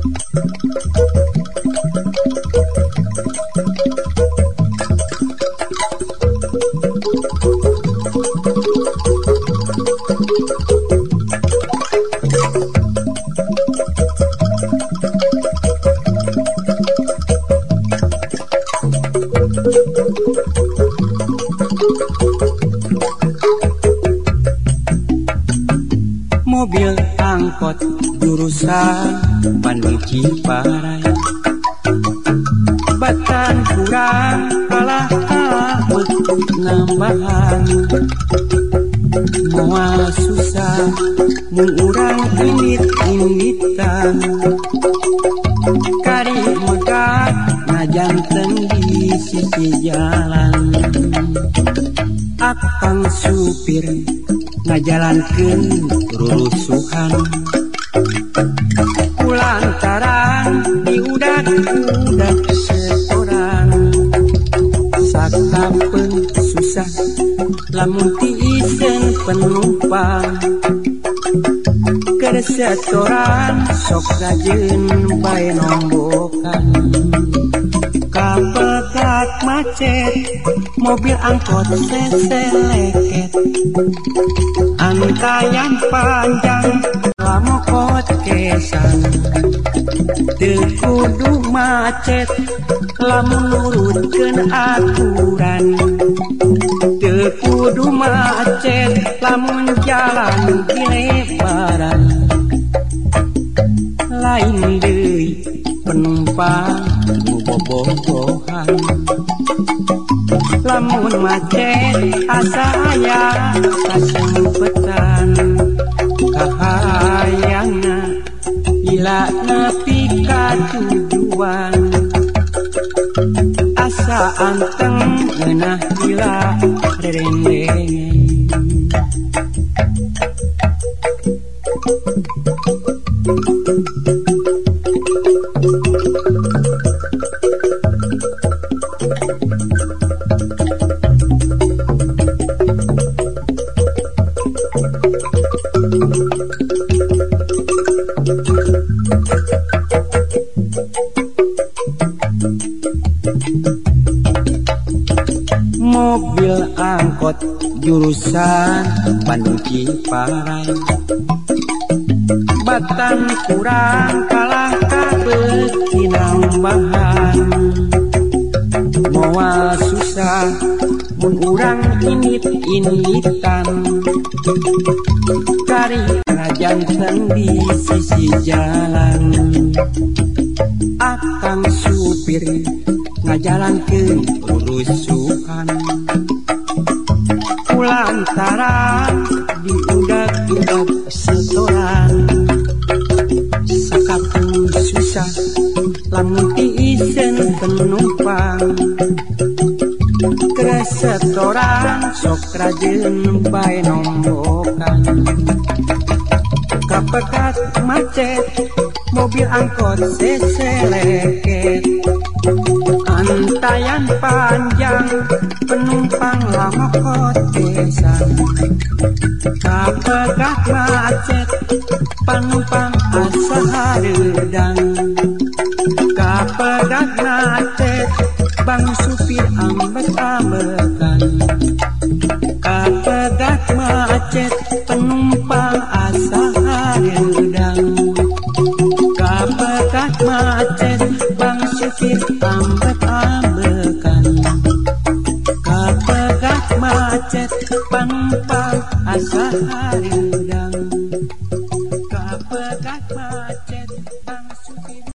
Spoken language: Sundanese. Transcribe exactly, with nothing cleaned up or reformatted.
Mobil angkot jurusan Bandung Ciparai, batan kurang kalah kalah betul nambahan. Moal susah mengurang init-initan, kari megat ngajanten di sisi jalan. Akang supir ngajalankeun rurusuhan, kulantaran diudak-udak setoran. Sakapeung susah lamun tiisen penumpang, keur setoran sok rajeun bae nombokan. Kapegat macet mobil angkot seseleket, antayan panjang lamokot kesan. Teu kudu macet lamun nurutkeun aturan, teu kudu macet lamun jalan dilebaran. Lain deui penumpang bobogohan, lamun macet asa aya kasempetan. Kahayangna ila nepi ka tujuan, asa anteng ngeunah ila dereng-dereng. Mobil angkot jurusan Bandung Ciparai, batan kurang kalah kabeuti nambahan. Moal susah mun urang init-initan, kari ngajanten di sisi jalan. Akang supir ngajalankeun rurusuhan, kulantaran diudak-udak setoran. Sakapeung susah lamun tiisen penumpang, keur setoran sok rajeun bae nombokan. Kapegat macet mobil angkot seseleket, antayan panjang penumpang lamokot kesan. Kapegat macet penumpang asa hareudang, kapegat macet bang supir ambek-ambekan. Kapegat macet penumpang asa hareudang, kapegat macet bang supir ambek-ambekan. Kapegat macet penumpang asa hareudang, kapegat macet bang supir